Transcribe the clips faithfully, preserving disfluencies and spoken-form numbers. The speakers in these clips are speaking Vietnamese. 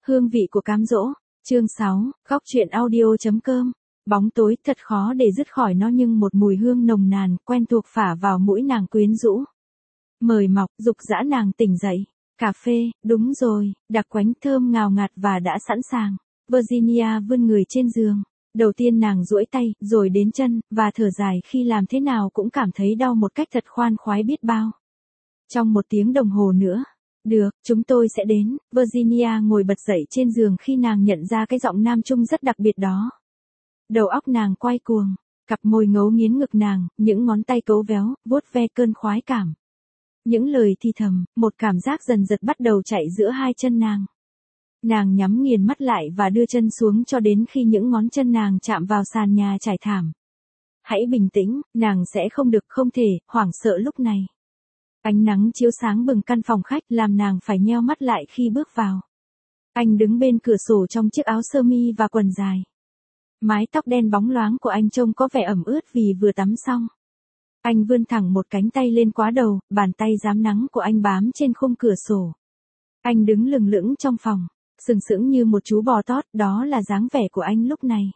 Hương vị của cám dỗ, chương sáu, góc truyện audio.com. Bóng tối thật khó để dứt khỏi nó nhưng một mùi hương nồng nàn quen thuộc phả vào mũi nàng quyến rũ. Mời mọc, dục dã nàng tỉnh dậy. Cà phê, đúng rồi, đặc quánh thơm ngào ngạt và đã sẵn sàng. Virginia vươn người trên giường. Đầu tiên nàng duỗi tay, rồi đến chân, và thở dài khi làm thế nào cũng cảm thấy đau một cách thật khoan khoái biết bao. Trong một tiếng đồng hồ nữa. Được, chúng tôi sẽ đến. Virginia ngồi bật dậy trên giường khi nàng nhận ra cái giọng nam trung rất đặc biệt đó. Đầu óc nàng quay cuồng, cặp môi ngấu nghiến ngực nàng, những ngón tay cấu véo, vuốt ve cơn khoái cảm. Những lời thì thầm, một cảm giác dần dật bắt đầu chạy giữa hai chân nàng. Nàng nhắm nghiền mắt lại và đưa chân xuống cho đến khi những ngón chân nàng chạm vào sàn nhà trải thảm. Hãy bình tĩnh, nàng sẽ không được không thể, hoảng sợ lúc này. Ánh nắng chiếu sáng bừng căn phòng khách làm nàng phải nheo mắt lại khi bước vào. Anh đứng bên cửa sổ trong chiếc áo sơ mi và quần dài. Mái tóc đen bóng loáng của anh trông có vẻ ẩm ướt vì vừa tắm xong. Anh vươn thẳng một cánh tay lên quá đầu, bàn tay rám nắng của anh bám trên khung cửa sổ. Anh đứng lừng lững trong phòng, sừng sững như một chú bò tót, đó là dáng vẻ của anh lúc này.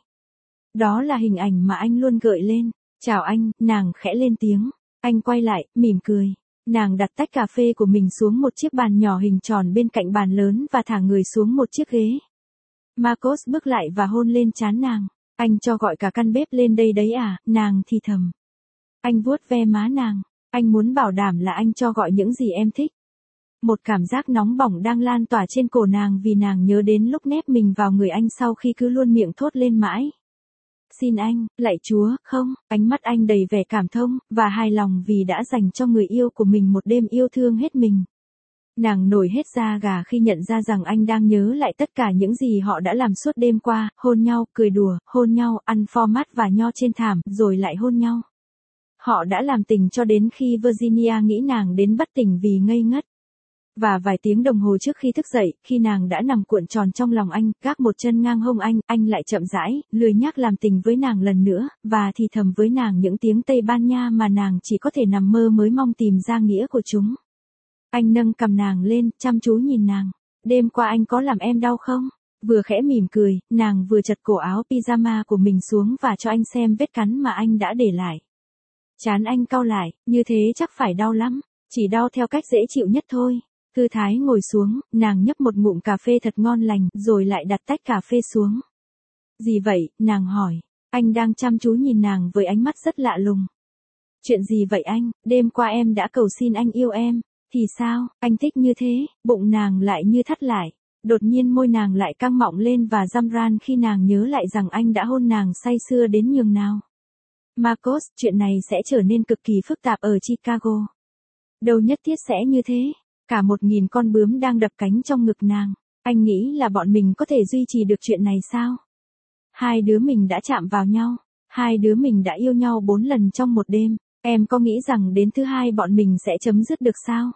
Đó là hình ảnh mà anh luôn gợi lên. Chào anh, nàng khẽ lên tiếng. Anh quay lại, mỉm cười. Nàng đặt tách cà phê của mình xuống một chiếc bàn nhỏ hình tròn bên cạnh bàn lớn và thả người xuống một chiếc ghế. Marcos bước lại và hôn lên trán nàng. Anh cho gọi cả căn bếp lên đây đấy à, nàng thì thầm. Anh vuốt ve má nàng. Anh muốn bảo đảm là anh cho gọi những gì em thích. Một cảm giác nóng bỏng đang lan tỏa trên cổ nàng vì nàng nhớ đến lúc nép mình vào người anh sau khi cứ luôn miệng thốt lên mãi. Xin anh, lạy Chúa, không, ánh mắt anh đầy vẻ cảm thông, và hài lòng vì đã dành cho người yêu của mình một đêm yêu thương hết mình. Nàng nổi hết da gà khi nhận ra rằng anh đang nhớ lại tất cả những gì họ đã làm suốt đêm qua, hôn nhau, cười đùa, hôn nhau, ăn pho mát và nho trên thảm, rồi lại hôn nhau. Họ đã làm tình cho đến khi Virginia nghĩ nàng đến bất tỉnh vì ngây ngất. Và vài tiếng đồng hồ trước khi thức dậy, khi nàng đã nằm cuộn tròn trong lòng anh, gác một chân ngang hông anh, anh lại chậm rãi, lười nhác làm tình với nàng lần nữa, và thì thầm với nàng những tiếng Tây Ban Nha mà nàng chỉ có thể nằm mơ mới mong tìm ra nghĩa của chúng. Anh nâng cằm nàng lên, chăm chú nhìn nàng. Đêm qua anh có làm em đau không? Vừa khẽ mỉm cười, nàng vừa chật cổ áo pyjama của mình xuống và cho anh xem vết cắn mà anh đã để lại. Trán anh cau lại, như thế chắc phải đau lắm, chỉ đau theo cách dễ chịu nhất thôi. Thư thái ngồi xuống, nàng nhấp một ngụm cà phê thật ngon lành, rồi lại đặt tách cà phê xuống. Gì vậy, nàng hỏi. Anh đang chăm chú nhìn nàng với ánh mắt rất lạ lùng. Chuyện gì vậy anh, đêm qua em đã cầu xin anh yêu em. Thì sao, anh thích như thế, bụng nàng lại như thắt lại. Đột nhiên môi nàng lại căng mọng lên và răm ran khi nàng nhớ lại rằng anh đã hôn nàng say sưa đến nhường nào. Marcos, chuyện này sẽ trở nên cực kỳ phức tạp ở Chicago. Đâu nhất thiết sẽ như thế. Cả một nghìn con bướm đang đập cánh trong ngực nàng. Anh nghĩ là bọn mình có thể duy trì được chuyện này sao? Hai đứa mình đã chạm vào nhau. Hai đứa mình đã yêu nhau bốn lần trong một đêm. Em có nghĩ rằng đến thứ hai bọn mình sẽ chấm dứt được sao?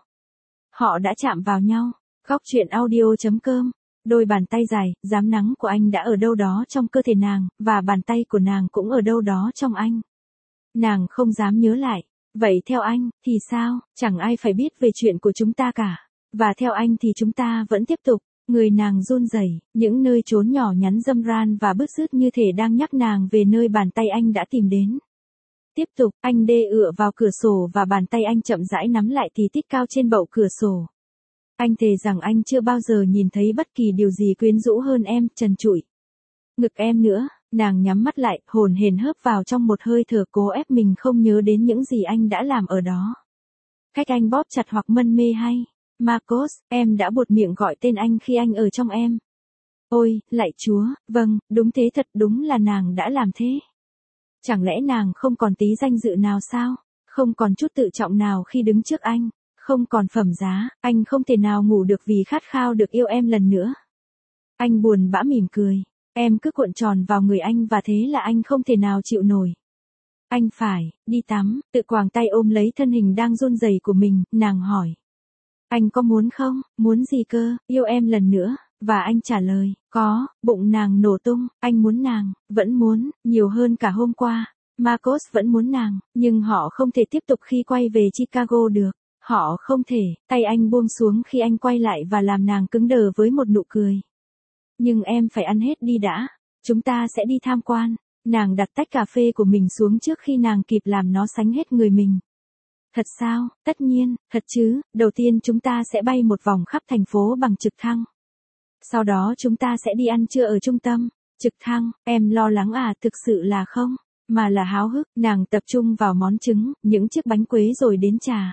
Họ đã chạm vào nhau. Góc truyện audio.com. Đôi bàn tay dài, rám nắng của anh đã ở đâu đó trong cơ thể nàng, và bàn tay của nàng cũng ở đâu đó trong anh. Nàng không dám nhớ lại. Vậy theo anh, thì sao, chẳng ai phải biết về chuyện của chúng ta cả. Và theo anh thì chúng ta vẫn tiếp tục. Người nàng run rẩy, những nơi trốn nhỏ nhắn râm ran và bứt rứt như thể đang nhắc nàng về nơi bàn tay anh đã tìm đến. Tiếp tục, anh đê ựa vào cửa sổ và bàn tay anh chậm rãi nắm lại thì tít cao trên bậu cửa sổ. Anh thề rằng anh chưa bao giờ nhìn thấy bất kỳ điều gì quyến rũ hơn em, trần trụi. Ngực em nữa. Nàng nhắm mắt lại, hồn hển hớp vào trong một hơi thở cố ép mình không nhớ đến những gì anh đã làm ở đó. Cách anh bóp chặt hoặc mân mê hay. Marcos, em đã buột miệng gọi tên anh khi anh ở trong em. Ôi, lạy Chúa, vâng, đúng thế thật đúng là nàng đã làm thế. Chẳng lẽ nàng không còn tí danh dự nào sao? Không còn chút tự trọng nào khi đứng trước anh? Không còn phẩm giá, anh không thể nào ngủ được vì khát khao được yêu em lần nữa. Anh buồn bã mỉm cười. Em cứ cuộn tròn vào người anh và thế là anh không thể nào chịu nổi. Anh phải, đi tắm, tự quàng tay ôm lấy thân hình đang run rẩy của mình, nàng hỏi. Anh có muốn không, muốn gì cơ, yêu em lần nữa, và anh trả lời, có, bụng nàng nổ tung, anh muốn nàng, vẫn muốn, nhiều hơn cả hôm qua. Marcos vẫn muốn nàng, nhưng họ không thể tiếp tục khi quay về Chicago được. Họ không thể, tay anh buông xuống khi anh quay lại và làm nàng cứng đờ với một nụ cười. Nhưng em phải ăn hết đi đã. Chúng ta sẽ đi tham quan. Nàng đặt tách cà phê của mình xuống trước khi nàng kịp làm nó sánh hết người mình. Thật sao? Tất nhiên, thật chứ, đầu tiên chúng ta sẽ bay một vòng khắp thành phố bằng trực thăng. Sau đó chúng ta sẽ đi ăn trưa ở trung tâm. Trực thăng, em lo lắng à? Thực sự là không, mà là háo hức. Nàng tập trung vào món trứng, những chiếc bánh quế rồi đến trà.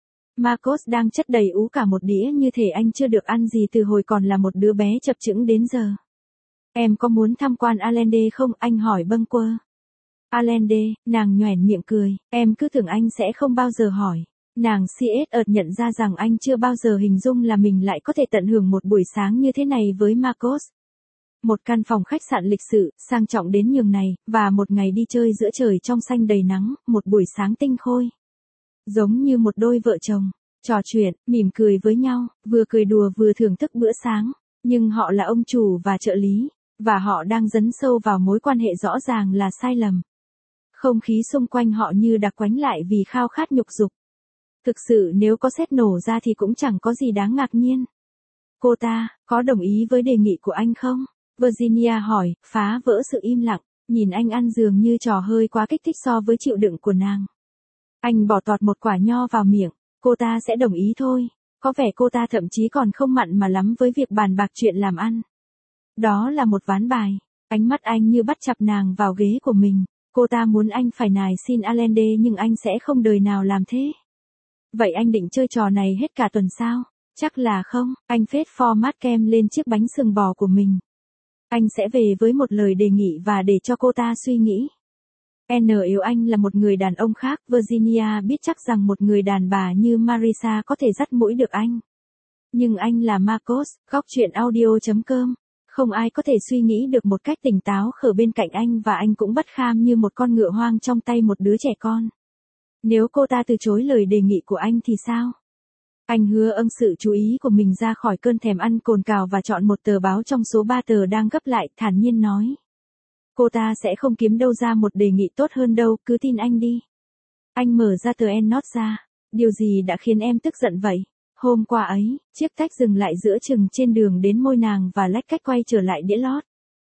Marcos đang chất đầy ú cả một đĩa như thể anh chưa được ăn gì từ hồi còn là một đứa bé chập chững đến giờ. Em có muốn tham quan Allende không? Anh hỏi bâng quơ. Allende, nàng nhoẻn miệng cười, em cứ tưởng anh sẽ không bao giờ hỏi. Nàng si ết ợt nhận ra rằng anh chưa bao giờ hình dung là mình lại có thể tận hưởng một buổi sáng như thế này với Marcos. Một căn phòng khách sạn lịch sự, sang trọng đến nhường này, và một ngày đi chơi giữa trời trong xanh đầy nắng, một buổi sáng tinh khôi. Giống như một đôi vợ chồng, trò chuyện, mỉm cười với nhau, vừa cười đùa vừa thưởng thức bữa sáng. Nhưng họ là ông chủ và trợ lý, và họ đang dấn sâu vào mối quan hệ rõ ràng là sai lầm. Không khí xung quanh họ như đặc quánh lại vì khao khát nhục dục. Thực sự nếu có sét nổ ra thì cũng chẳng có gì đáng ngạc nhiên. Cô ta, có đồng ý với đề nghị của anh không? Virginia hỏi, phá vỡ sự im lặng, nhìn anh ăn dường như trò hơi quá kích thích so với chịu đựng của nàng. Anh bỏ tọt một quả nho vào miệng, cô ta sẽ đồng ý thôi. Có vẻ cô ta thậm chí còn không mặn mà lắm với việc bàn bạc chuyện làm ăn. Đó là một ván bài. Ánh mắt anh như bắt chặt nàng vào ghế của mình. Cô ta muốn anh phải nài xin Allende nhưng anh sẽ không đời nào làm thế. Vậy anh định chơi trò này hết cả tuần sao? Chắc là không. Anh phết format kem lên chiếc bánh sừng bò của mình. Anh sẽ về với một lời đề nghị và để cho cô ta suy nghĩ. N yêu anh là một người đàn ông khác. Virginia biết chắc rằng một người đàn bà như Marisa có thể dắt mũi được anh. Nhưng anh là Marcos. Góc chuyện audio chấm com. Không ai có thể suy nghĩ được một cách tỉnh táo khở bên cạnh anh và anh cũng bất kham như một con ngựa hoang trong tay một đứa trẻ con. Nếu cô ta từ chối lời đề nghị của anh thì sao? Anh hứa âng sự chú ý của mình ra khỏi cơn thèm ăn cồn cào và chọn một tờ báo trong số ba tờ đang gấp lại, thản nhiên nói. Cô ta sẽ không kiếm đâu ra một đề nghị tốt hơn đâu, cứ tin anh đi. Anh mở ra tờ N-Not ra. Điều gì đã khiến em tức giận vậy? Hôm qua ấy, chiếc tách dừng lại giữa chừng trên đường đến môi nàng và lách cách quay trở lại đĩa lót.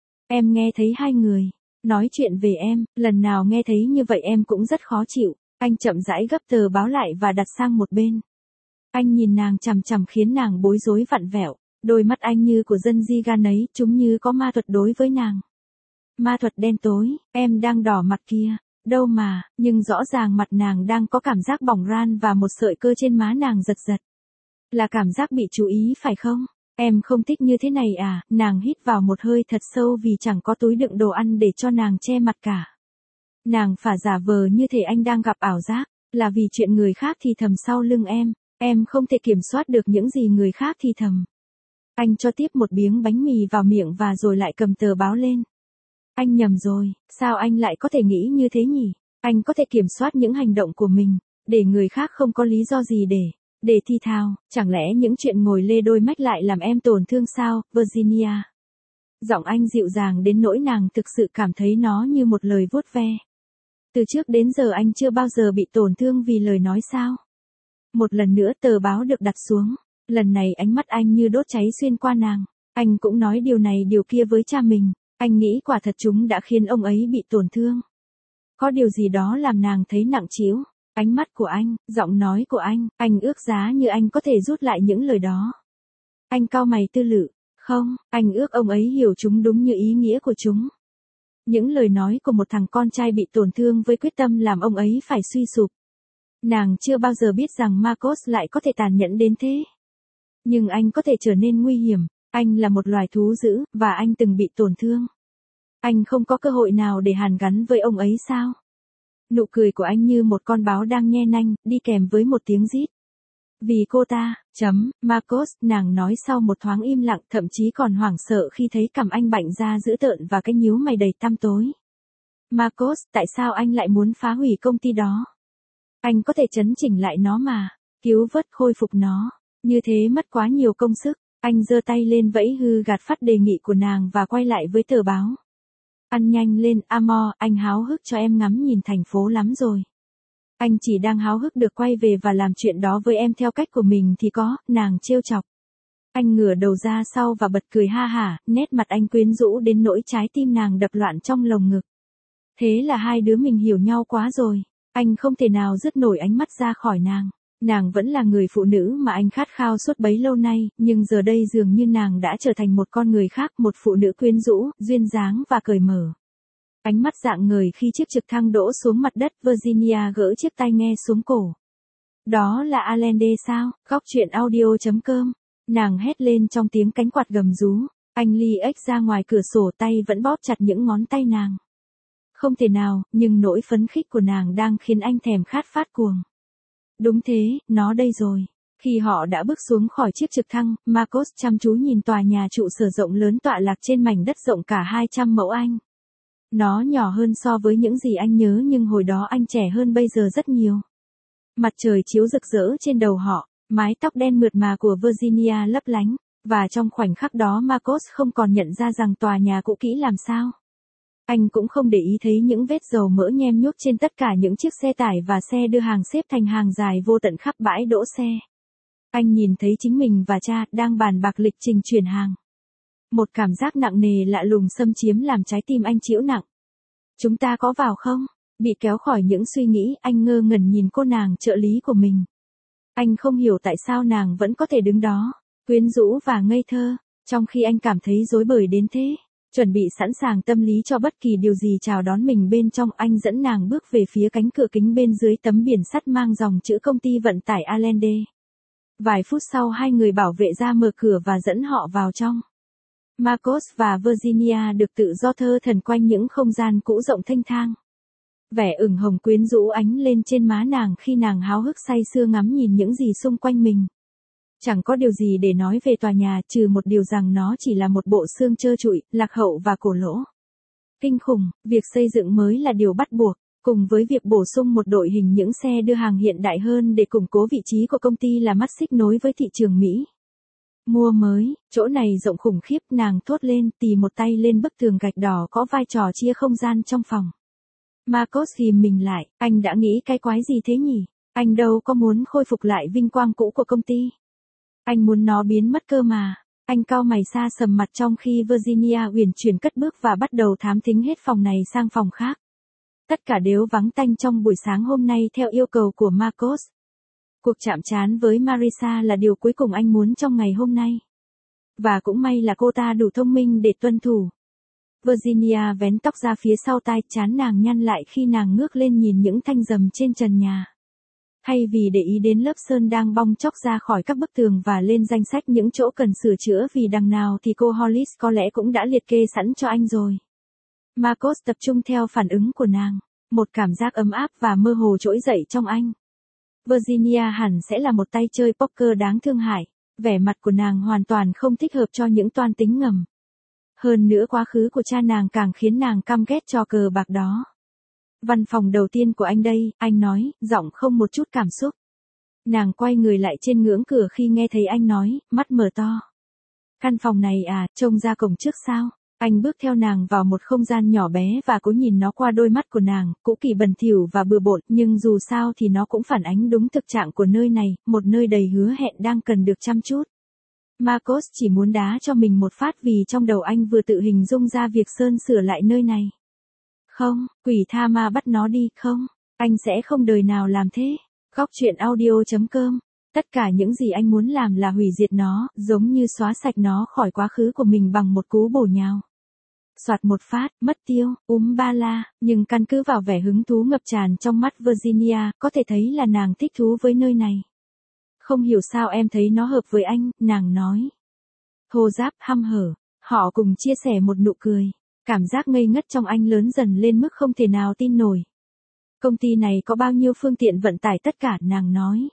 Em nghe thấy hai người nói chuyện về em, lần nào nghe thấy như vậy em cũng rất khó chịu. Anh chậm rãi gấp tờ báo lại và đặt sang một bên. Anh nhìn nàng chằm chằm khiến nàng bối rối vặn vẹo, đôi mắt anh như của dân di gan ấy, chúng như có ma thuật đối với nàng. Ma thuật đen tối, em đang đỏ mặt kia, đâu mà, nhưng rõ ràng mặt nàng đang có cảm giác bỏng ran và một sợi cơ trên má nàng giật giật. Là cảm giác bị chú ý phải không? Em không thích như thế này à? Nàng hít vào một hơi thật sâu vì chẳng có túi đựng đồ ăn để cho nàng che mặt cả. Nàng phả giả vờ như thể anh đang gặp ảo giác, là vì chuyện người khác thì thầm sau lưng em, em không thể kiểm soát được những gì người khác thì thầm. Anh cho tiếp một miếng bánh mì vào miệng và rồi lại cầm tờ báo lên. Anh nhầm rồi, sao anh lại có thể nghĩ như thế nhỉ? Anh có thể kiểm soát những hành động của mình, để người khác không có lý do gì để, để thi thao, chẳng lẽ những chuyện ngồi lê đôi mách lại làm em tổn thương sao, Virginia? Giọng anh dịu dàng đến nỗi nàng thực sự cảm thấy nó như một lời vuốt ve. Từ trước đến giờ anh chưa bao giờ bị tổn thương vì lời nói sao? Một lần nữa tờ báo được đặt xuống, lần này ánh mắt anh như đốt cháy xuyên qua nàng. Anh cũng nói điều này điều kia với cha mình, anh nghĩ quả thật chúng đã khiến ông ấy bị tổn thương. Có điều gì đó làm nàng thấy nặng trĩu. Ánh mắt của anh, giọng nói của anh, anh ước giá như anh có thể rút lại những lời đó. Anh cau mày tư lự, không, anh ước ông ấy hiểu chúng đúng như ý nghĩa của chúng. Những lời nói của một thằng con trai bị tổn thương với quyết tâm làm ông ấy phải suy sụp. Nàng chưa bao giờ biết rằng Marcos lại có thể tàn nhẫn đến thế. Nhưng anh có thể trở nên nguy hiểm, anh là một loài thú dữ, và anh từng bị tổn thương. Anh không có cơ hội nào để hàn gắn với ông ấy sao? Nụ cười của anh như một con báo đang nhe nanh, đi kèm với một tiếng rít. Vì cô ta, chấm, Marcos, nàng nói sau một thoáng im lặng, thậm chí còn hoảng sợ khi thấy cằm anh bạnh ra dữ tợn và cái nhíu mày đầy tăm tối. Marcos, tại sao anh lại muốn phá hủy công ty đó? Anh có thể chấn chỉnh lại nó mà, cứu vớt khôi phục nó, như thế mất quá nhiều công sức. Anh giơ tay lên vẫy hư gạt phát đề nghị của nàng và quay lại với tờ báo. Ăn nhanh lên, Amor, anh háo hức cho em ngắm nhìn thành phố lắm rồi. Anh chỉ đang háo hức được quay về và làm chuyện đó với em theo cách của mình thì có, nàng trêu chọc. Anh ngửa đầu ra sau và bật cười ha hả, nét mặt anh quyến rũ đến nỗi trái tim nàng đập loạn trong lồng ngực. Thế là hai đứa mình hiểu nhau quá rồi. Anh không thể nào dứt nổi ánh mắt ra khỏi nàng. Nàng vẫn là người phụ nữ mà anh khát khao suốt bấy lâu nay, nhưng giờ đây dường như nàng đã trở thành một con người khác, một phụ nữ quyến rũ, duyên dáng và cởi mở. Ánh mắt rạng ngời khi chiếc trực thăng đỗ xuống mặt đất, Virginia gỡ chiếc tai nghe xuống cổ. Đó là Allende sao? Góc truyện audio chấm com. Nàng hét lên trong tiếng cánh quạt gầm rú. Anh li ếch ra ngoài cửa sổ, tay vẫn bóp chặt những ngón tay nàng. Không thể nào, nhưng nỗi phấn khích của nàng đang khiến anh thèm khát phát cuồng. Đúng thế, nó đây rồi. Khi họ đã bước xuống khỏi chiếc trực thăng, Marcos chăm chú nhìn tòa nhà trụ sở rộng lớn tọa lạc trên mảnh đất rộng cả hai trăm mẫu Anh. Nó nhỏ hơn so với những gì anh nhớ, nhưng hồi đó anh trẻ hơn bây giờ rất nhiều. Mặt trời chiếu rực rỡ trên đầu họ, mái tóc đen mượt mà của Virginia lấp lánh, và trong khoảnh khắc đó Marcos không còn nhận ra rằng tòa nhà cũ kỹ làm sao. Anh cũng không để ý thấy những vết dầu mỡ nhem nhuốc trên tất cả những chiếc xe tải và xe đưa hàng xếp thành hàng dài vô tận khắp bãi đỗ xe. Anh nhìn thấy chính mình và cha đang bàn bạc lịch trình chuyển hàng. Một cảm giác nặng nề lạ lùng xâm chiếm làm trái tim anh chịu nặng. Chúng ta có vào không? Bị kéo khỏi những suy nghĩ, anh ngơ ngẩn nhìn cô nàng trợ lý của mình. Anh không hiểu tại sao nàng vẫn có thể đứng đó, quyến rũ và ngây thơ, trong khi anh cảm thấy rối bời đến thế. Chuẩn bị sẵn sàng tâm lý cho bất kỳ điều gì chào đón mình bên trong, anh dẫn nàng bước về phía cánh cửa kính bên dưới tấm biển sắt mang dòng chữ công ty vận tải Allende. Vài phút sau hai người bảo vệ ra mở cửa và dẫn họ vào trong. Marcos và Virginia được tự do thơ thẩn quanh những không gian cũ rộng thênh thang. Vẻ ửng hồng quyến rũ ánh lên trên má nàng khi nàng háo hức say sưa ngắm nhìn những gì xung quanh mình. Chẳng có điều gì để nói về tòa nhà trừ một điều rằng nó chỉ là một bộ xương trơ trụi, lạc hậu và cổ lỗ. Kinh khủng, việc xây dựng mới là điều bắt buộc, cùng với việc bổ sung một đội hình những xe đưa hàng hiện đại hơn để củng cố vị trí của công ty là mắt xích nối với thị trường Mỹ. Mua mới, chỗ này rộng khủng khiếp, nàng thốt lên, tì một tay lên bức tường gạch đỏ có vai trò chia không gian trong phòng. Marcos ghìm mình lại, anh đã nghĩ cái quái gì thế nhỉ? Anh đâu có muốn khôi phục lại vinh quang cũ của công ty. Anh muốn nó biến mất cơ mà. Anh cau mày xa sầm mặt trong khi Virginia uyển chuyển cất bước và bắt đầu thám thính hết phòng này sang phòng khác. Tất cả đều vắng tanh trong buổi sáng hôm nay theo yêu cầu của Marcos. Cuộc chạm trán với Marisa là điều cuối cùng anh muốn trong ngày hôm nay. Và cũng may là cô ta đủ thông minh để tuân thủ. Virginia vén tóc ra phía sau tai, trán nàng nhăn lại khi nàng ngước lên nhìn những thanh rầm trên trần nhà. Thay vì để ý đến lớp sơn đang bong chóc ra khỏi các bức tường và lên danh sách những chỗ cần sửa chữa vì đằng nào thì cô Hollis có lẽ cũng đã liệt kê sẵn cho anh rồi. Marcos tập trung theo phản ứng của nàng, một cảm giác ấm áp và mơ hồ trỗi dậy trong anh. Virginia hẳn sẽ là một tay chơi poker đáng thương hại, vẻ mặt của nàng hoàn toàn không thích hợp cho những toan tính ngầm. Hơn nữa quá khứ của cha nàng càng khiến nàng căm ghét trò cờ bạc đó. Văn phòng đầu tiên của anh đây, anh nói, giọng không một chút cảm xúc. Nàng quay người lại trên ngưỡng cửa khi nghe thấy anh nói, mắt mở to. Căn phòng này à, trông ra cổng trước sao? Anh bước theo nàng vào một không gian nhỏ bé và cố nhìn nó qua đôi mắt của nàng, cũ kỹ bẩn thỉu và bừa bộn, nhưng dù sao thì nó cũng phản ánh đúng thực trạng của nơi này, một nơi đầy hứa hẹn đang cần được chăm chút. Marcos chỉ muốn đá cho mình một phát vì trong đầu anh vừa tự hình dung ra việc sơn sửa lại nơi này. Không, quỷ tha ma bắt nó đi, không, anh sẽ không đời nào làm thế. Góc truyện audio chấm com. Tất cả những gì anh muốn làm là hủy diệt nó, giống như xóa sạch nó khỏi quá khứ của mình bằng một cú bổ nhào. Soạt một phát, mất tiêu, úm ba la, nhưng căn cứ vào vẻ hứng thú ngập tràn trong mắt Virginia, có thể thấy là nàng thích thú với nơi này. Không hiểu sao em thấy nó hợp với anh, nàng nói. Thô ráp hăm hở, họ cùng chia sẻ một nụ cười. Cảm giác ngây ngất trong anh lớn dần lên mức không thể nào tin nổi. Công ty này có bao nhiêu phương tiện vận tải tất cả, nàng nói.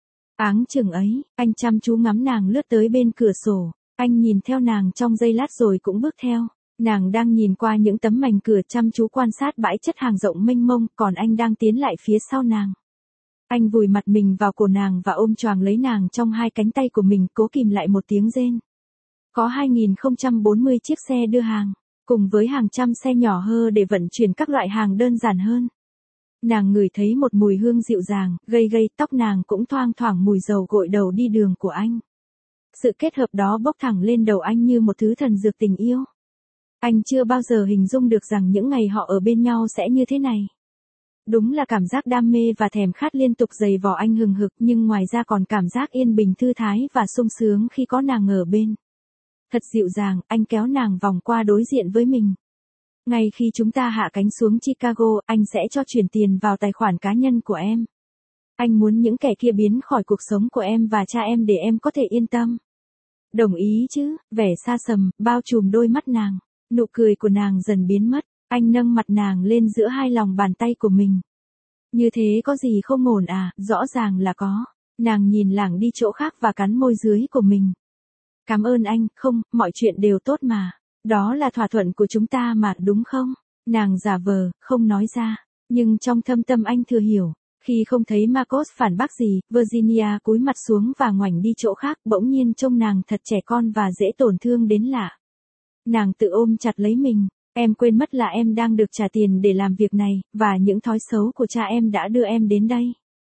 Áng chừng ấy, anh chăm chú ngắm nàng lướt tới bên cửa sổ. Anh nhìn theo nàng trong giây lát rồi cũng bước theo. Nàng đang nhìn qua những tấm mảnh cửa chăm chú quan sát bãi chất hàng rộng mênh mông, còn anh đang tiến lại phía sau nàng. Anh vùi mặt mình vào cổ nàng và ôm choàng lấy nàng trong hai cánh tay của mình, cố kìm lại một tiếng rên. Có hai nghìn không trăm bốn mươi chiếc xe đưa hàng, cùng với hàng trăm xe nhỏ hơ để vận chuyển các loại hàng đơn giản hơn. Nàng ngửi thấy một mùi hương dịu dàng, gây gây, tóc nàng cũng thoang thoảng mùi dầu gội đầu đi đường của anh. Sự kết hợp đó bốc thẳng lên đầu anh như một thứ thần dược tình yêu. Anh chưa bao giờ hình dung được rằng những ngày họ ở bên nhau sẽ như thế này. Đúng là cảm giác đam mê và thèm khát liên tục dày vò anh hừng hực, nhưng ngoài ra còn cảm giác yên bình thư thái và sung sướng khi có nàng ở bên. Thật dịu dàng, anh kéo nàng vòng qua đối diện với mình. Ngay khi chúng ta hạ cánh xuống Chicago, anh sẽ cho chuyển tiền vào tài khoản cá nhân của em. Anh muốn những kẻ kia biến khỏi cuộc sống của em và cha em để em có thể yên tâm. Đồng ý chứ? Vẻ xa sầm, bao trùm đôi mắt nàng. Nụ cười của nàng dần biến mất. Anh nâng mặt nàng lên giữa hai lòng bàn tay của mình. Như thế có gì không ổn à? Rõ ràng là có. Nàng nhìn lảng đi chỗ khác và cắn môi dưới của mình. Cảm ơn anh, không, mọi chuyện đều tốt mà. Đó là thỏa thuận của chúng ta mà, đúng không? Nàng giả vờ, không nói ra. Nhưng trong thâm tâm anh thừa hiểu. Khi không thấy Marcos phản bác gì, Virginia cúi mặt xuống và ngoảnh đi chỗ khác, bỗng nhiên trông nàng thật trẻ con và dễ tổn thương đến lạ. Nàng tự ôm chặt lấy mình. Em quên mất là em đang được trả tiền để làm việc này, và những thói xấu của cha em đã đưa em đến đây.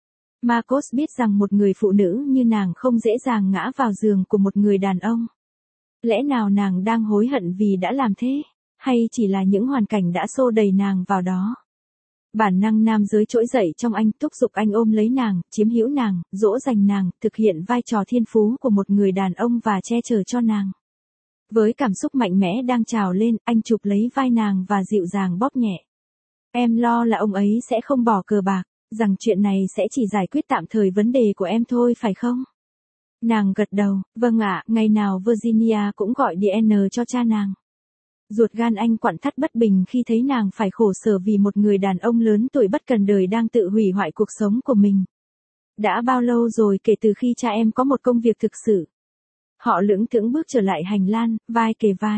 Marcos biết rằng một người phụ nữ như nàng không dễ dàng ngã vào giường của một người đàn ông. Lẽ nào nàng đang hối hận vì đã làm thế, hay chỉ là những hoàn cảnh đã xô đẩy nàng vào đó? Bản năng nam giới trỗi dậy trong anh, thúc giục anh ôm lấy nàng, chiếm hữu nàng, dỗ dành nàng, thực hiện vai trò thiên phú của một người đàn ông và che chở cho nàng. Với cảm xúc mạnh mẽ đang trào lên, anh chụp lấy vai nàng và dịu dàng bóp nhẹ. Em lo là ông ấy sẽ không bỏ cờ bạc, rằng chuyện này sẽ chỉ giải quyết tạm thời vấn đề của em thôi phải không? Nàng gật đầu, vâng ạ, ngày nào Virginia cũng gọi điện cho cha nàng. Ruột gan anh quặn thắt bất bình khi thấy nàng phải khổ sở vì một người đàn ông lớn tuổi bất cần đời đang tự hủy hoại cuộc sống của mình. Đã bao lâu rồi kể từ khi cha em có một công việc thực sự? Họ lững thững bước trở lại hành lang, vai kề vai.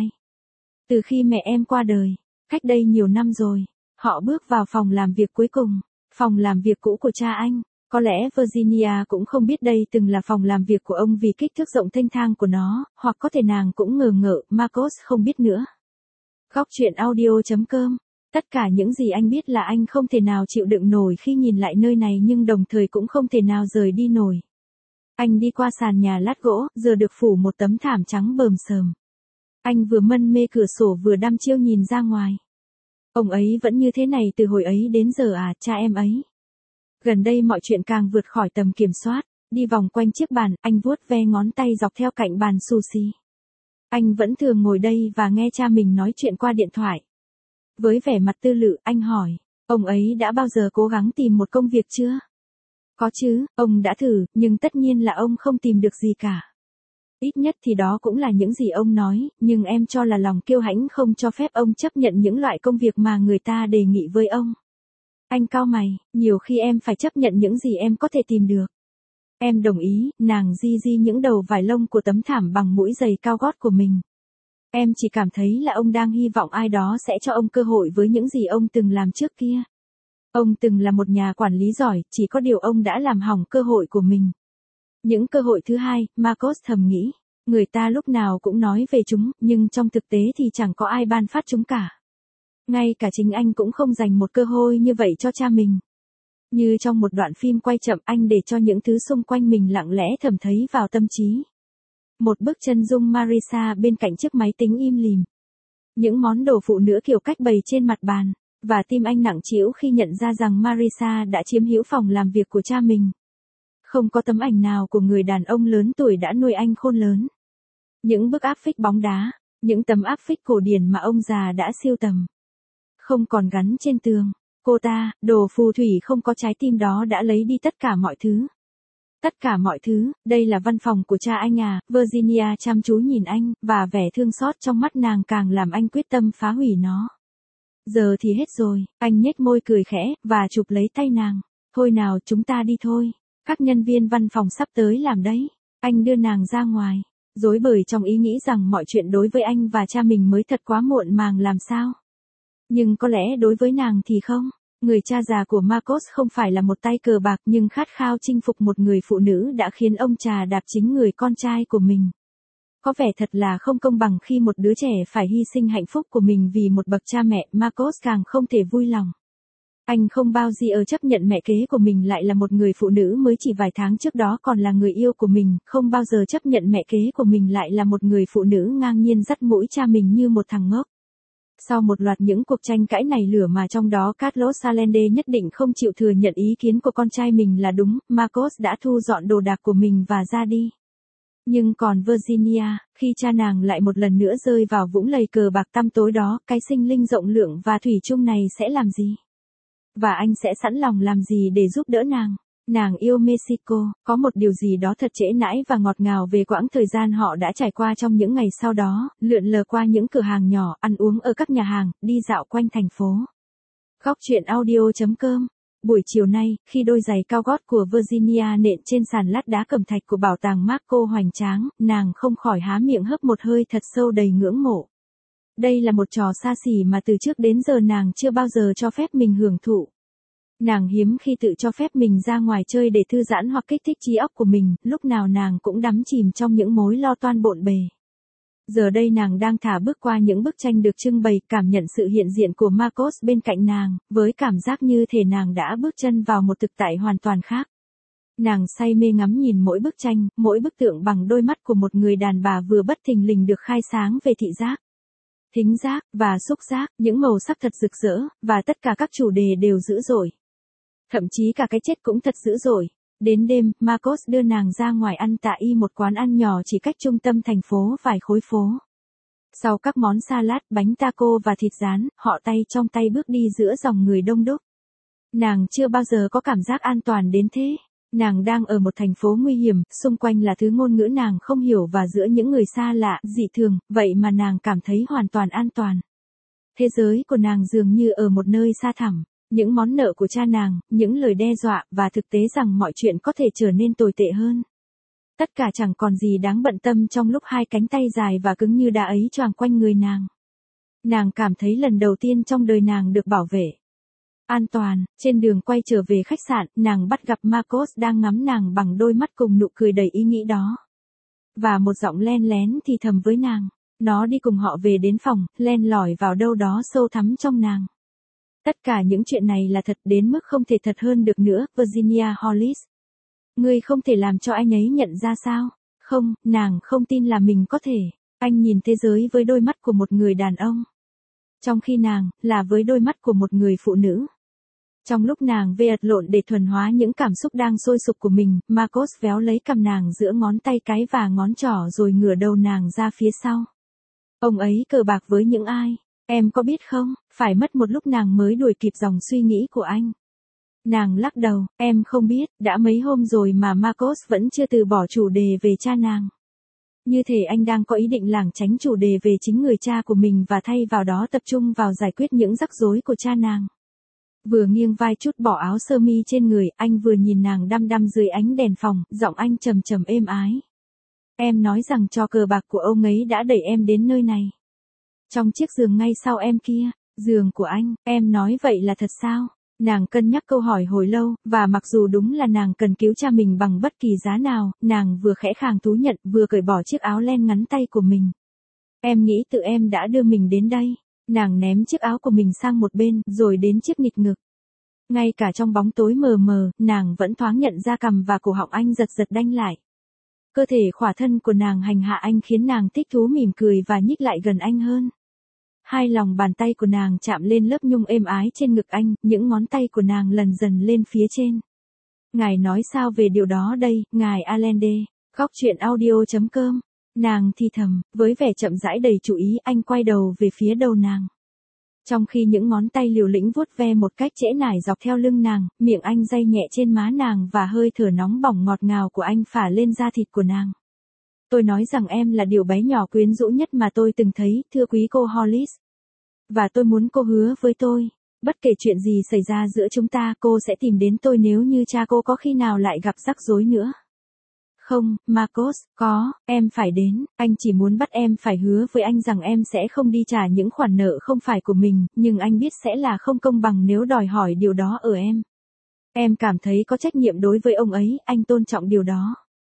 Từ khi mẹ em qua đời, cách đây nhiều năm rồi, họ bước vào phòng làm việc cuối cùng, phòng làm việc cũ của cha anh. Có lẽ Virginia cũng không biết đây từng là phòng làm việc của ông vì kích thước rộng thênh thang của nó, hoặc có thể nàng cũng ngờ ngợ, Marcos không biết nữa. Góc truyện audio chấm com. Tất cả những gì anh biết là anh không thể nào chịu đựng nổi khi nhìn lại nơi này nhưng đồng thời cũng không thể nào rời đi nổi. Anh đi qua sàn nhà lát gỗ, giờ được phủ một tấm thảm trắng bờm sờm. Anh vừa mân mê cửa sổ vừa đăm chiêu nhìn ra ngoài. Ông ấy vẫn như thế này từ hồi ấy đến giờ à, cha em ấy. Gần đây mọi chuyện càng vượt khỏi tầm kiểm soát. Đi vòng quanh chiếc bàn, anh vuốt ve ngón tay dọc theo cạnh bàn sushi. Anh vẫn thường ngồi đây và nghe cha mình nói chuyện qua điện thoại. Với vẻ mặt tư lự, anh hỏi, ông ấy đã bao giờ cố gắng tìm một công việc chưa? Có chứ, ông đã thử, nhưng tất nhiên là ông không tìm được gì cả. Ít nhất thì đó cũng là những gì ông nói, nhưng em cho là lòng kiêu hãnh không cho phép ông chấp nhận những loại công việc mà người ta đề nghị với ông. Anh cau mày, nhiều khi em phải chấp nhận những gì em có thể tìm được. Em đồng ý, nàng di di những đầu vải lông của tấm thảm bằng mũi giày cao gót của mình. Em chỉ cảm thấy là ông đang hy vọng ai đó sẽ cho ông cơ hội với những gì ông từng làm trước kia. Ông từng là một nhà quản lý giỏi, chỉ có điều ông đã làm hỏng cơ hội của mình. Những cơ hội thứ hai, Marcos thầm nghĩ, người ta lúc nào cũng nói về chúng, nhưng trong thực tế thì chẳng có ai ban phát chúng cả. Ngay cả chính anh cũng không dành một cơ hội như vậy cho cha mình. Như trong một đoạn phim quay chậm, anh để cho những thứ xung quanh mình lặng lẽ thẩm thấu vào tâm trí. Một bức chân dung Marisa bên cạnh chiếc máy tính im lìm. Những món đồ phụ nữ kiểu cách bày trên mặt bàn. Và tim anh nặng trĩu khi nhận ra rằng Marisa đã chiếm hữu phòng làm việc của cha mình. Không có tấm ảnh nào của người đàn ông lớn tuổi đã nuôi anh khôn lớn. Những bức áp phích bóng đá, những tấm áp phích cổ điển mà ông già đã siêu tầm. Không còn gắn trên tường. Cô ta, đồ phù thủy không có trái tim đó đã lấy đi tất cả mọi thứ. Tất cả mọi thứ, đây là văn phòng của cha anh à, Virginia chăm chú nhìn anh, và vẻ thương xót trong mắt nàng càng làm anh quyết tâm phá hủy nó. Giờ thì hết rồi, anh nhếch môi cười khẽ, và chụp lấy tay nàng. Thôi nào, chúng ta đi thôi. Các nhân viên văn phòng sắp tới làm đấy. Anh đưa nàng ra ngoài. Rối bời trong ý nghĩ rằng mọi chuyện đối với anh và cha mình mới thật quá muộn màng làm sao. Nhưng có lẽ đối với nàng thì không. Người cha già của Marcos không phải là một tay cờ bạc nhưng khát khao chinh phục một người phụ nữ đã khiến ông trà đạp chính người con trai của mình. Có vẻ thật là không công bằng khi một đứa trẻ phải hy sinh hạnh phúc của mình vì một bậc cha mẹ, Marcos càng không thể vui lòng. Anh không bao giờ chấp nhận mẹ kế của mình lại là một người phụ nữ mới chỉ vài tháng trước đó còn là người yêu của mình, không bao giờ chấp nhận mẹ kế của mình lại là một người phụ nữ ngang nhiên dắt mũi cha mình như một thằng ngốc. Sau một loạt những cuộc tranh cãi nảy lửa mà trong đó Carlos Allende nhất định không chịu thừa nhận ý kiến của con trai mình là đúng, Marcos đã thu dọn đồ đạc của mình và ra đi. Nhưng còn Virginia, khi cha nàng lại một lần nữa rơi vào vũng lầy cờ bạc tăm tối đó, cái sinh linh rộng lượng và thủy chung này sẽ làm gì? Và anh sẽ sẵn lòng làm gì để giúp đỡ nàng? Nàng yêu Mexico, có một điều gì đó thật trễ nãi và ngọt ngào về quãng thời gian họ đã trải qua trong những ngày sau đó, lượn lờ qua những cửa hàng nhỏ, ăn uống ở các nhà hàng, đi dạo quanh thành phố. Góc truyện audio.com. Buổi chiều nay, khi đôi giày cao gót của Virginia nện trên sàn lát đá cẩm thạch của bảo tàng Marco hoành tráng, nàng không khỏi há miệng hớp một hơi thật sâu đầy ngưỡng mộ. Đây là một trò xa xỉ mà từ trước đến giờ nàng chưa bao giờ cho phép mình hưởng thụ. Nàng hiếm khi tự cho phép mình ra ngoài chơi để thư giãn hoặc kích thích trí óc của mình, lúc nào nàng cũng đắm chìm trong những mối lo toan bộn bề. Giờ đây nàng đang thả bước qua những bức tranh được trưng bày, cảm nhận sự hiện diện của Marcos bên cạnh nàng, với cảm giác như thể nàng đã bước chân vào một thực tại hoàn toàn khác. Nàng say mê ngắm nhìn mỗi bức tranh, mỗi bức tượng bằng đôi mắt của một người đàn bà vừa bất thình lình được khai sáng về thị giác, thính giác, và xúc giác, những màu sắc thật rực rỡ, và tất cả các chủ đề đều dữ dội. Thậm chí cả cái chết cũng thật dữ dội. Đến đêm, Marcos đưa nàng ra ngoài ăn tại y một quán ăn nhỏ chỉ cách trung tâm thành phố vài khối phố. Sau các món salad, bánh taco và thịt rán, họ tay trong tay bước đi giữa dòng người đông đúc. Nàng chưa bao giờ có cảm giác an toàn đến thế. Nàng đang ở một thành phố nguy hiểm, xung quanh là thứ ngôn ngữ nàng không hiểu và giữa những người xa lạ, dị thường, vậy mà nàng cảm thấy hoàn toàn an toàn. Thế giới của nàng dường như ở một nơi xa thẳm. Những món nợ của cha nàng, những lời đe dọa, và thực tế rằng mọi chuyện có thể trở nên tồi tệ hơn. Tất cả chẳng còn gì đáng bận tâm trong lúc hai cánh tay dài và cứng như đá ấy choàng quanh người nàng. Nàng cảm thấy lần đầu tiên trong đời nàng được bảo vệ. An toàn. Trên đường quay trở về khách sạn, nàng bắt gặp Marcos đang ngắm nàng bằng đôi mắt cùng nụ cười đầy ý nghĩ đó. Và một giọng len lén thì thầm với nàng. Nó đi cùng họ về đến phòng, len lỏi vào đâu đó sâu thẳm trong nàng. Tất cả những chuyện này là thật đến mức không thể thật hơn được nữa, Virginia Hollis. Ngươi không thể làm cho anh ấy nhận ra sao? Không, nàng không tin là mình có thể. Anh nhìn thế giới với đôi mắt của một người đàn ông. Trong khi nàng, là với đôi mắt của một người phụ nữ. Trong lúc nàng về ật lộn để thuần hóa những cảm xúc đang sôi sục của mình, Marcos véo lấy cằm nàng giữa ngón tay cái và ngón trỏ rồi ngửa đầu nàng ra phía sau. Ông ấy cờ bạc với những ai? Em có biết không, phải mất một lúc nàng mới đuổi kịp dòng suy nghĩ của anh. Nàng lắc đầu, em không biết, đã mấy hôm rồi mà Marcos vẫn chưa từ bỏ chủ đề về cha nàng. Như thể anh đang có ý định lảng tránh chủ đề về chính người cha của mình và thay vào đó tập trung vào giải quyết những rắc rối của cha nàng. Vừa nghiêng vai chút bỏ áo sơ mi trên người, anh vừa nhìn nàng đăm đăm dưới ánh đèn phòng, giọng anh trầm trầm êm ái. Em nói rằng trò cờ bạc của ông ấy đã đẩy em đến nơi này. Trong chiếc giường ngay sau em kia, giường của anh, em nói vậy là thật sao? Nàng cân nhắc câu hỏi hồi lâu, và mặc dù đúng là nàng cần cứu cha mình bằng bất kỳ giá nào, nàng vừa khẽ khàng thú nhận, vừa cởi bỏ chiếc áo len ngắn tay của mình. Em nghĩ tự em đã đưa mình đến đây. Nàng ném chiếc áo của mình sang một bên, rồi đến chiếc nịt ngực. Ngay cả trong bóng tối mờ mờ, nàng vẫn thoáng nhận ra cằm và cổ họng anh giật giật đanh lại. Cơ thể khỏa thân của nàng hành hạ anh khiến nàng thích thú mỉm cười và nhích lại gần anh hơn. Hai lòng bàn tay của nàng chạm lên lớp nhung êm ái trên ngực anh, những ngón tay của nàng lần dần lên phía trên. Ngài nói sao về điều đó đây, ngài Allende? Góc truyện audio.com. Nàng thì thầm, với vẻ chậm rãi đầy chú ý, anh quay đầu về phía đầu nàng. Trong khi những ngón tay liều lĩnh vuốt ve một cách trễ nải dọc theo lưng nàng, miệng anh day nhẹ trên má nàng và hơi thở nóng bỏng ngọt ngào của anh phả lên da thịt của nàng. Tôi nói rằng em là điều bé nhỏ quyến rũ nhất mà tôi từng thấy, thưa quý cô Hollis. Và tôi muốn cô hứa với tôi, bất kể chuyện gì xảy ra giữa chúng ta, cô sẽ tìm đến tôi nếu như cha cô có khi nào lại gặp rắc rối nữa. Không, Marcos, có, em phải đến, anh chỉ muốn bắt em phải hứa với anh rằng em sẽ không đi trả những khoản nợ không phải của mình, nhưng anh biết sẽ là không công bằng nếu đòi hỏi điều đó ở em. Em cảm thấy có trách nhiệm đối với ông ấy, anh tôn trọng điều đó.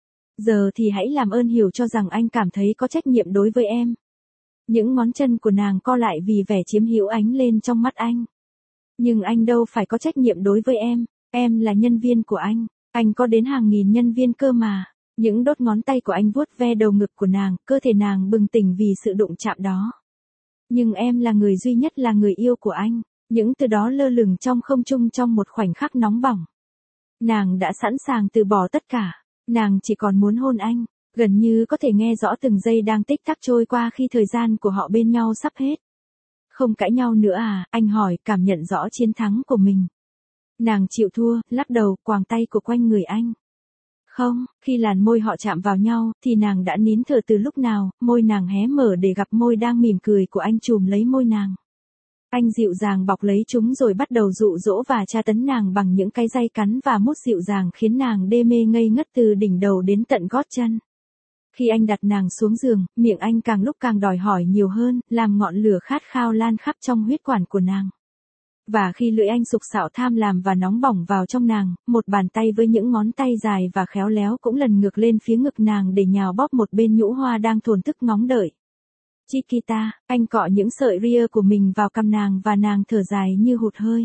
Giờ thì hãy làm ơn hiểu cho rằng anh cảm thấy có trách nhiệm đối với em. Những ngón chân của nàng co lại vì vẻ chiếm hữu ánh lên trong mắt anh. Nhưng anh đâu phải có trách nhiệm đối với em, em là nhân viên của anh, anh có đến hàng nghìn nhân viên cơ mà. Những đốt ngón tay của anh vuốt ve đầu ngực của nàng, cơ thể nàng bừng tỉnh vì sự đụng chạm đó. Nhưng em là người duy nhất là người yêu của anh. Những từ đó lơ lửng trong không trung trong một khoảnh khắc nóng bỏng. Nàng đã sẵn sàng từ bỏ tất cả. Nàng chỉ còn muốn hôn anh. Gần như có thể nghe rõ từng giây đang tích tắc trôi qua khi thời gian của họ bên nhau sắp hết. Không cãi nhau nữa à, anh hỏi, cảm nhận rõ chiến thắng của mình. Nàng chịu thua, lắc đầu, quàng tay của quanh người anh. Không, khi làn môi họ chạm vào nhau, thì nàng đã nín thở từ lúc nào, môi nàng hé mở để gặp môi đang mỉm cười của anh chùm lấy môi nàng. Anh dịu dàng bọc lấy chúng rồi bắt đầu dụ dỗ và tra tấn nàng bằng những cái dây cắn và mút dịu dàng khiến nàng đê mê ngây ngất từ đỉnh đầu đến tận gót chân. Khi anh đặt nàng xuống giường, miệng anh càng lúc càng đòi hỏi nhiều hơn, làm ngọn lửa khát khao lan khắp trong huyết quản của nàng. Và khi lưỡi anh sục sạo tham lam và nóng bỏng vào trong nàng, một bàn tay với những ngón tay dài và khéo léo cũng lần ngược lên phía ngực nàng để nhào bóp một bên nhũ hoa đang thổn thức ngóng đợi. Chiquita, anh cọ những sợi ria của mình vào cằm nàng và nàng thở dài như hụt hơi.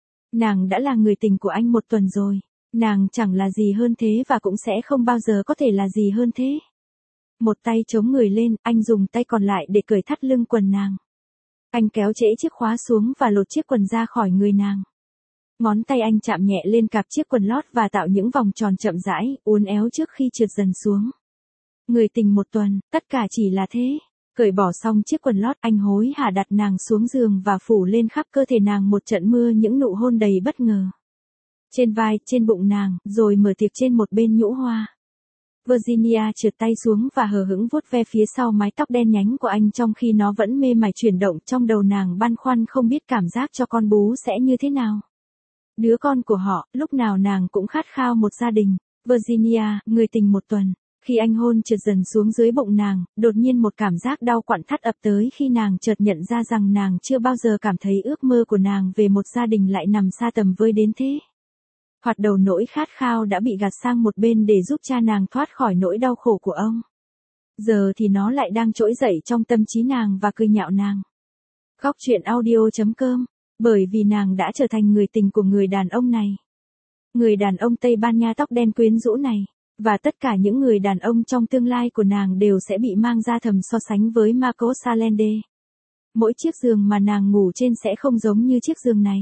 Nàng đã là người tình của anh một tuần rồi. Nàng chẳng là gì hơn thế và cũng sẽ không bao giờ có thể là gì hơn thế. Một tay chống người lên, anh dùng tay còn lại để cởi thắt lưng quần nàng. Anh kéo trễ chiếc khóa xuống và lột chiếc quần ra khỏi người nàng. Ngón tay anh chạm nhẹ lên cạp chiếc quần lót và tạo những vòng tròn chậm rãi, uốn éo trước khi trượt dần xuống. Người tình một tuần, tất cả chỉ là thế. Cởi bỏ xong chiếc quần lót, anh hối hả đặt nàng xuống giường và phủ lên khắp cơ thể nàng một trận mưa những nụ hôn đầy bất ngờ. Trên vai, trên bụng nàng, rồi mở tiệc trên một bên nhũ hoa. Virginia trượt tay xuống và hờ hững vuốt ve phía sau mái tóc đen nhánh của anh trong khi nó vẫn mê mải chuyển động trong đầu nàng băn khoăn không biết cảm giác cho con bú sẽ như thế nào. Đứa con của họ, lúc nào nàng cũng khát khao một gia đình. Virginia, người tình một tuần. Khi anh hôn trượt dần xuống dưới bụng nàng, đột nhiên một cảm giác đau quặn thắt ập tới khi nàng chợt nhận ra rằng nàng chưa bao giờ cảm thấy ước mơ của nàng về một gia đình lại nằm xa tầm với đến thế. Hoạt đầu nỗi khát khao đã bị gạt sang một bên để giúp cha nàng thoát khỏi nỗi đau khổ của ông. Giờ thì nó lại đang trỗi dậy trong tâm trí nàng và cười nhạo nàng. Góc truyện audio chấm com, bởi vì nàng đã trở thành người tình của người đàn ông này. Người đàn ông Tây Ban Nha tóc đen quyến rũ này. Và tất cả những người đàn ông trong tương lai của nàng đều sẽ bị mang ra thầm so sánh với Marcos Allende. Mỗi chiếc giường mà nàng ngủ trên sẽ không giống như chiếc giường này.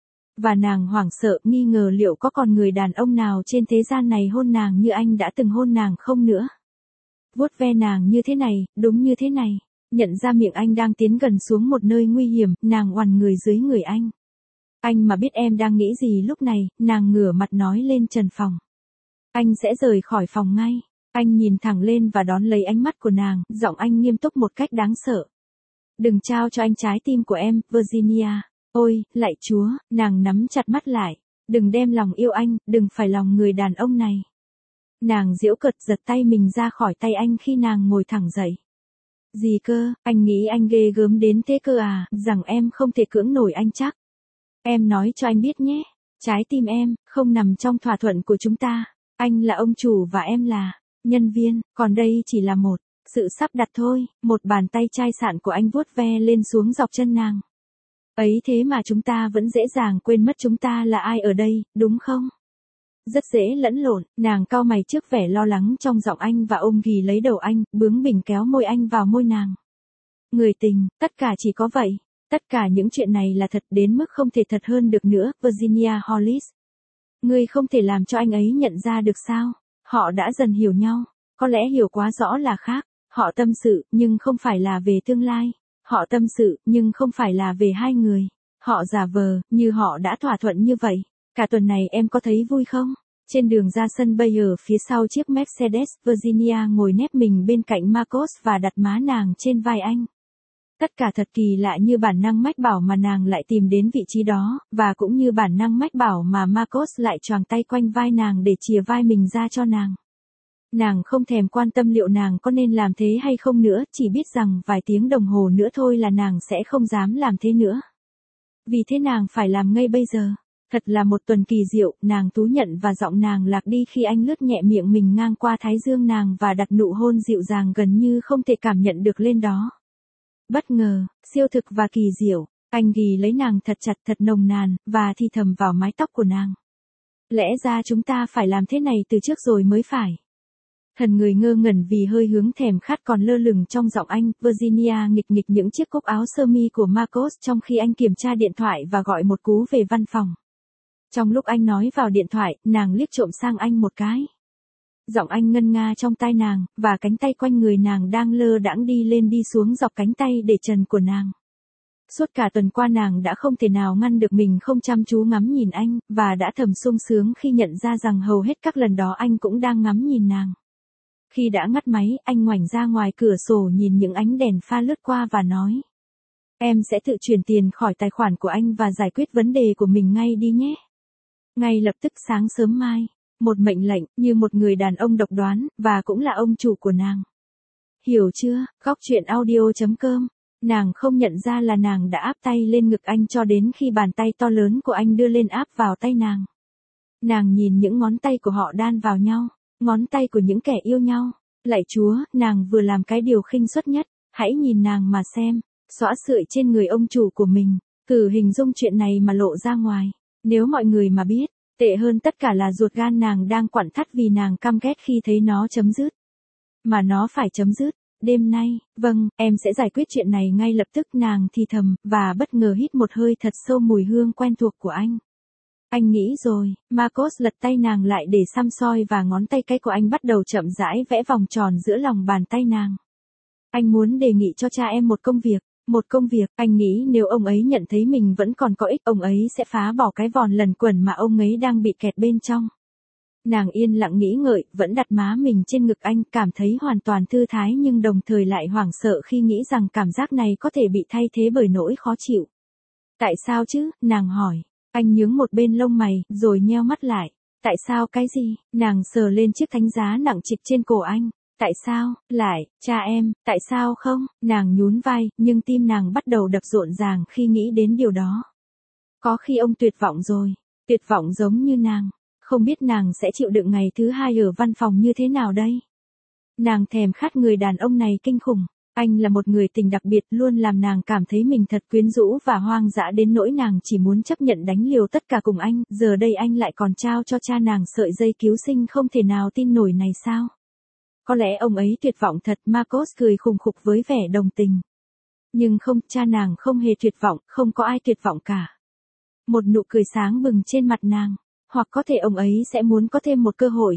Và nàng hoảng sợ, nghi ngờ liệu có còn người đàn ông nào trên thế gian này hôn nàng như anh đã từng hôn nàng không nữa. Vuốt ve nàng như thế này, đúng như thế này. Nhận ra miệng anh đang tiến gần xuống một nơi nguy hiểm, nàng oằn người dưới người anh. Anh mà biết em đang nghĩ gì lúc này, nàng ngửa mặt nói lên trần phòng. Anh sẽ rời khỏi phòng ngay. Anh nhìn thẳng lên và đón lấy ánh mắt của nàng, giọng anh nghiêm túc một cách đáng sợ. Đừng trao cho anh trái tim của em, Virginia. Ôi, lạy Chúa, nàng nắm chặt mắt lại. Đừng đem lòng yêu anh, đừng phải lòng người đàn ông này. Nàng giễu cợt giật tay mình ra khỏi tay anh khi nàng ngồi thẳng dậy. Gì cơ, anh nghĩ anh ghê gớm đến thế cơ à, rằng em không thể cưỡng nổi anh chắc. Em nói cho anh biết nhé, trái tim em, không nằm trong thỏa thuận của chúng ta. Anh là ông chủ và em là nhân viên, còn đây chỉ là một sự sắp đặt thôi. Một bàn tay chai sạn của anh vuốt ve lên xuống dọc chân nàng. Ấy thế mà chúng ta vẫn dễ dàng quên mất chúng ta là ai ở đây, đúng không? Rất dễ lẫn lộn, nàng cau mày trước vẻ lo lắng trong giọng anh và ôm ghì lấy đầu anh, bướng bỉnh kéo môi anh vào môi nàng. Người tình, tất cả chỉ có vậy. Tất cả những chuyện này là thật đến mức không thể thật hơn được nữa, Virginia Hollis. Ngươi không thể làm cho anh ấy nhận ra được sao? Họ đã dần hiểu nhau, có lẽ hiểu quá rõ là khác. Họ tâm sự, nhưng không phải là về tương lai. Họ tâm sự, nhưng không phải là về hai người. Họ giả vờ, như họ đã thỏa thuận như vậy. Cả tuần này em có thấy vui không? Trên đường ra sân bay ở phía sau chiếc Mercedes, Virginia ngồi nép mình bên cạnh Marcos và đặt má nàng trên vai anh. Tất cả thật kỳ lạ như bản năng mách bảo mà nàng lại tìm đến vị trí đó, và cũng như bản năng mách bảo mà Marcos lại choàng tay quanh vai nàng để chìa vai mình ra cho nàng. Nàng không thèm quan tâm liệu nàng có nên làm thế hay không nữa, chỉ biết rằng vài tiếng đồng hồ nữa thôi là nàng sẽ không dám làm thế nữa. Vì thế nàng phải làm ngay bây giờ. Thật là một tuần kỳ diệu, nàng thú nhận và giọng nàng lạc đi khi anh lướt nhẹ miệng mình ngang qua thái dương nàng và đặt nụ hôn dịu dàng gần như không thể cảm nhận được lên đó. Bất ngờ, siêu thực và kỳ diệu. Anh ghì lấy nàng thật chặt thật nồng nàn, và thì thầm vào mái tóc của nàng. Lẽ ra chúng ta phải làm thế này từ trước rồi mới phải. Thần người ngơ ngẩn vì hơi hướng thèm khát còn lơ lửng trong giọng anh. Virginia nghịch nghịch những chiếc cúc áo sơ mi của Marcos trong khi anh kiểm tra điện thoại và gọi một cú về văn phòng. Trong lúc anh nói vào điện thoại, nàng liếc trộm sang anh một cái. Giọng anh ngân nga trong tai nàng, và cánh tay quanh người nàng đang lơ đãng đi lên đi xuống dọc cánh tay để trần của nàng. Suốt cả tuần qua nàng đã không thể nào ngăn được mình không chăm chú ngắm nhìn anh, và đã thầm sung sướng khi nhận ra rằng hầu hết các lần đó anh cũng đang ngắm nhìn nàng. Khi đã ngắt máy, anh ngoảnh ra ngoài cửa sổ nhìn những ánh đèn pha lướt qua và nói. Em sẽ tự chuyển tiền khỏi tài khoản của anh và giải quyết vấn đề của mình ngay đi nhé. Ngay lập tức sáng sớm mai, một mệnh lệnh như một người đàn ông độc đoán, và cũng là ông chủ của nàng. Hiểu chưa? Góc chuyện audio chấm com. Nàng không nhận ra là nàng đã áp tay lên ngực anh cho đến khi bàn tay to lớn của anh đưa lên áp vào tay nàng. Nàng nhìn những ngón tay của họ đan vào nhau, ngón tay của những kẻ yêu nhau. Lạy Chúa, nàng vừa làm cái điều khinh suất nhất, hãy nhìn nàng mà xem, xõa sưởi trên người ông chủ của mình, thử hình dung chuyện này mà lộ ra ngoài. Nếu mọi người mà biết, tệ hơn tất cả là ruột gan nàng đang quặn thắt vì nàng căm ghét khi thấy nó chấm dứt. Mà nó phải chấm dứt. Đêm nay, vâng, em sẽ giải quyết chuyện này ngay lập tức, nàng thì thầm, và bất ngờ hít một hơi thật sâu mùi hương quen thuộc của anh. Anh nghĩ rồi. Marcos lật tay nàng lại để xăm soi và ngón tay cái của anh bắt đầu chậm rãi vẽ vòng tròn giữa lòng bàn tay nàng. Anh muốn đề nghị cho cha em một công việc, một công việc, anh nghĩ nếu ông ấy nhận thấy mình vẫn còn có ích, ông ấy sẽ phá bỏ cái vòn lần quẩn mà ông ấy đang bị kẹt bên trong. Nàng yên lặng nghĩ ngợi, vẫn đặt má mình trên ngực anh, cảm thấy hoàn toàn thư thái nhưng đồng thời lại hoảng sợ khi nghĩ rằng cảm giác này có thể bị thay thế bởi nỗi khó chịu. Tại sao chứ? Nàng hỏi. Anh nhướng một bên lông mày, rồi nheo mắt lại. Tại sao cái gì? Nàng sờ lên chiếc thánh giá nặng trịch trên cổ anh. Tại sao? Lại, cha em, tại sao không? Nàng nhún vai, nhưng tim nàng bắt đầu đập rộn ràng khi nghĩ đến điều đó. Có khi ông tuyệt vọng rồi, tuyệt vọng giống như nàng. Không biết nàng sẽ chịu đựng ngày thứ hai ở văn phòng như thế nào đây? Nàng thèm khát người đàn ông này kinh khủng. Anh là một người tình đặc biệt, luôn làm nàng cảm thấy mình thật quyến rũ và hoang dã đến nỗi nàng chỉ muốn chấp nhận đánh liều tất cả cùng anh. Giờ đây anh lại còn trao cho cha nàng sợi dây cứu sinh không thể nào tin nổi này sao? Có lẽ ông ấy tuyệt vọng thật. Marcos cười khùng khục với vẻ đồng tình. Nhưng không, cha nàng không hề tuyệt vọng, không có ai tuyệt vọng cả. Một nụ cười sáng bừng trên mặt nàng. Hoặc có thể ông ấy sẽ muốn có thêm một cơ hội.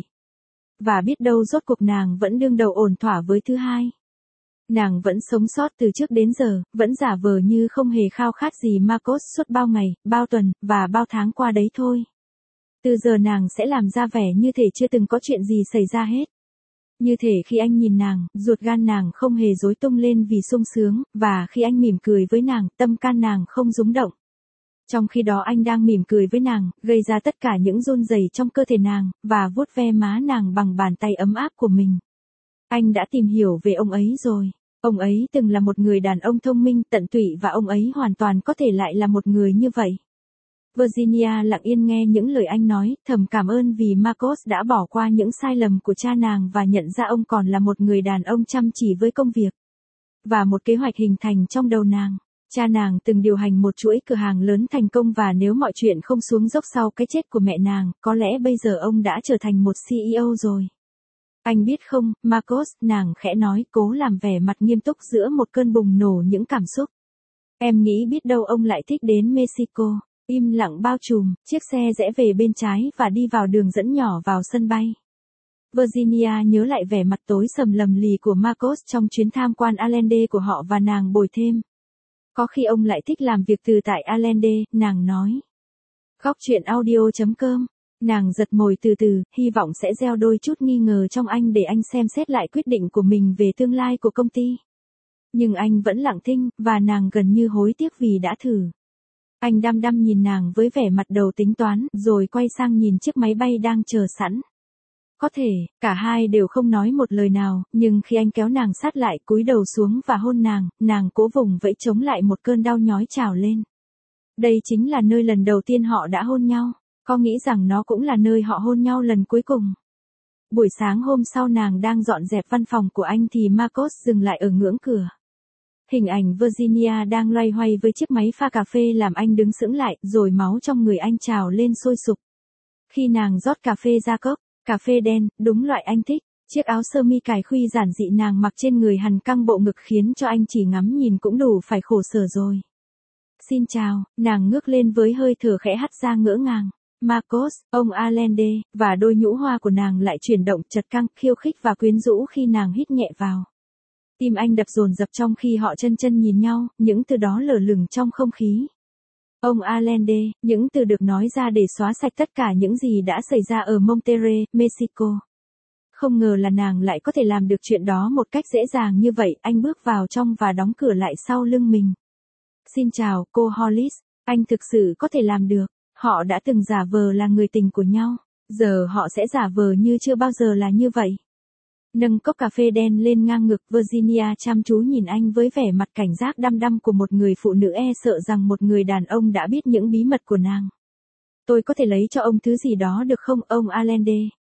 Và biết đâu rốt cuộc nàng vẫn đương đầu ổn thỏa với thứ hai. Nàng vẫn sống sót từ trước đến giờ, vẫn giả vờ như không hề khao khát gì Marcos suốt bao ngày, bao tuần, và bao tháng qua đấy thôi. Từ giờ nàng sẽ làm ra vẻ như thể chưa từng có chuyện gì xảy ra hết. Như thể khi anh nhìn nàng, ruột gan nàng không hề rối tung lên vì sung sướng, và khi anh mỉm cười với nàng, tâm can nàng không rung động. Trong khi đó anh đang mỉm cười với nàng, gây ra tất cả những run rẩy trong cơ thể nàng, và vuốt ve má nàng bằng bàn tay ấm áp của mình. Anh đã tìm hiểu về ông ấy rồi. Ông ấy từng là một người đàn ông thông minh, tận tụy và ông ấy hoàn toàn có thể lại là một người như vậy. Virginia lặng yên nghe những lời anh nói, thầm cảm ơn vì Marcos đã bỏ qua những sai lầm của cha nàng và nhận ra ông còn là một người đàn ông chăm chỉ với công việc. Và một kế hoạch hình thành trong đầu nàng. Cha nàng từng điều hành một chuỗi cửa hàng lớn thành công và nếu mọi chuyện không xuống dốc sau cái chết của mẹ nàng, có lẽ bây giờ ông đã trở thành một xê e ô rồi. Anh biết không, Marcos, nàng khẽ nói, cố làm vẻ mặt nghiêm túc giữa một cơn bùng nổ những cảm xúc. Em nghĩ biết đâu ông lại thích đến Mexico. Im lặng bao trùm, chiếc xe rẽ về bên trái và đi vào đường dẫn nhỏ vào sân bay. Virginia nhớ lại vẻ mặt tối sầm lầm lì của Marcos trong chuyến tham quan Allende của họ và nàng bồi thêm. Có khi ông lại thích làm việc từ tại Allende, nàng nói. Góc chuyện audio chấm com. Nàng giật mồi từ từ, hy vọng sẽ gieo đôi chút nghi ngờ trong anh để anh xem xét lại quyết định của mình về tương lai của công ty. Nhưng anh vẫn lặng thinh, và nàng gần như hối tiếc vì đã thử. Anh đăm đăm nhìn nàng với vẻ mặt đầu tính toán, rồi quay sang nhìn chiếc máy bay đang chờ sẵn. Có thể, cả hai đều không nói một lời nào, nhưng khi anh kéo nàng sát lại, cúi đầu xuống và hôn nàng, nàng cố vùng vẫy chống lại một cơn đau nhói trào lên. Đây chính là nơi lần đầu tiên họ đã hôn nhau. Có nghĩ rằng nó cũng là nơi họ hôn nhau lần cuối cùng. Buổi sáng hôm sau nàng đang dọn dẹp văn phòng của anh thì Marcos dừng lại ở ngưỡng cửa. Hình ảnh Virginia đang loay hoay với chiếc máy pha cà phê làm anh đứng sững lại, rồi máu trong người anh trào lên sôi sục. Khi nàng rót cà phê ra cốc, cà phê đen, đúng loại anh thích. Chiếc áo sơ mi cài khuy giản dị nàng mặc trên người hằn căng bộ ngực khiến cho anh chỉ ngắm nhìn cũng đủ phải khổ sở rồi. Xin chào, nàng ngước lên với hơi thở khẽ hắt ra ngỡ ngàng. Marcos, ông Allende, và đôi nhũ hoa của nàng lại chuyển động chật căng, khiêu khích và quyến rũ khi nàng hít nhẹ vào. Tim anh đập dồn dập trong khi họ chân chân nhìn nhau, những từ đó lở lửng trong không khí. Ông Allende, những từ được nói ra để xóa sạch tất cả những gì đã xảy ra ở Monterrey, Mexico. Không ngờ là nàng lại có thể làm được chuyện đó một cách dễ dàng như vậy, anh bước vào trong và đóng cửa lại sau lưng mình. Xin chào, cô Hollis, anh thực sự có thể làm được. Họ đã từng giả vờ là người tình của nhau, giờ họ sẽ giả vờ như chưa bao giờ là như vậy. Nâng cốc cà phê đen lên ngang ngực, Virginia chăm chú nhìn anh với vẻ mặt cảnh giác đăm đăm của một người phụ nữ e sợ rằng một người đàn ông đã biết những bí mật của nàng. Tôi có thể lấy cho ông thứ gì đó được không, ông Allende?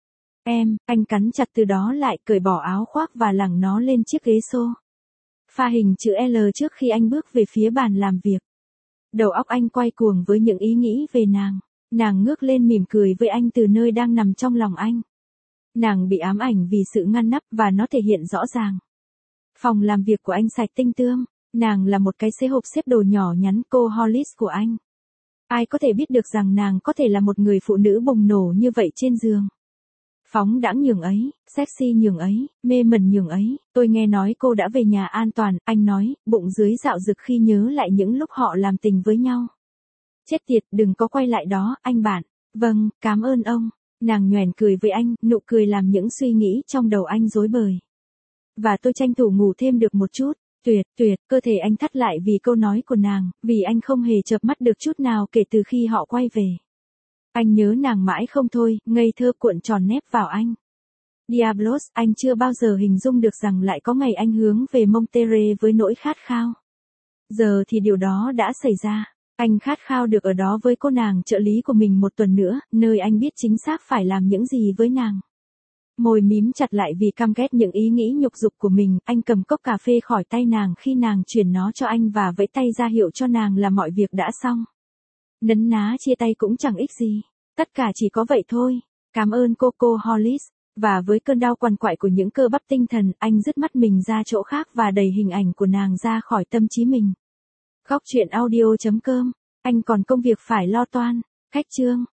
Em, anh cắn chặt từ đó lại, cởi bỏ áo khoác và lẳng nó lên chiếc ghế xô. Pha hình chữ L trước khi anh bước về phía bàn làm việc. Đầu óc anh quay cuồng với những ý nghĩ về nàng. Nàng ngước lên mỉm cười với anh từ nơi đang nằm trong lòng anh. Nàng bị ám ảnh vì sự ngăn nắp và nó thể hiện rõ ràng. Phòng làm việc của anh sạch tinh tươm. Nàng là một cái xế hộp xếp đồ nhỏ nhắn, cô Hollis của anh. Ai có thể biết được rằng nàng có thể là một người phụ nữ bùng nổ như vậy trên giường. Phóng đãng nhường ấy, sexy nhường ấy, mê mẩn nhường ấy. Tôi nghe nói cô đã về nhà an toàn, anh nói, bụng dưới dạo dực khi nhớ lại những lúc họ làm tình với nhau. Chết tiệt, đừng có quay lại đó, anh bạn. Vâng, cảm ơn ông. Nàng nhoẻn cười với anh, nụ cười làm những suy nghĩ trong đầu anh rối bời. Và tôi tranh thủ ngủ thêm được một chút. Tuyệt, tuyệt, cơ thể anh thắt lại vì câu nói của nàng, vì anh không hề chợp mắt được chút nào kể từ khi họ quay về. Anh nhớ nàng mãi không thôi, ngây thơ cuộn tròn nép vào anh. Diablos, anh chưa bao giờ hình dung được rằng lại có ngày anh hướng về Monterrey với nỗi khát khao. Giờ thì điều đó đã xảy ra. Anh khát khao được ở đó với cô nàng trợ lý của mình một tuần nữa, nơi anh biết chính xác phải làm những gì với nàng. Môi mím chặt lại vì căm ghét những ý nghĩ nhục dục của mình, anh cầm cốc cà phê khỏi tay nàng khi nàng chuyển nó cho anh và vẫy tay ra hiệu cho nàng là mọi việc đã xong. Nấn ná chia tay cũng chẳng ích gì. Tất cả chỉ có vậy thôi. Cảm ơn cô cô Hollis. Và với cơn đau quằn quại của những cơ bắp tinh thần, anh dứt mắt mình ra chỗ khác và đẩy hình ảnh của nàng ra khỏi tâm trí mình. Góc truyện audio chấm com. Anh còn công việc phải lo toan. Khách chương.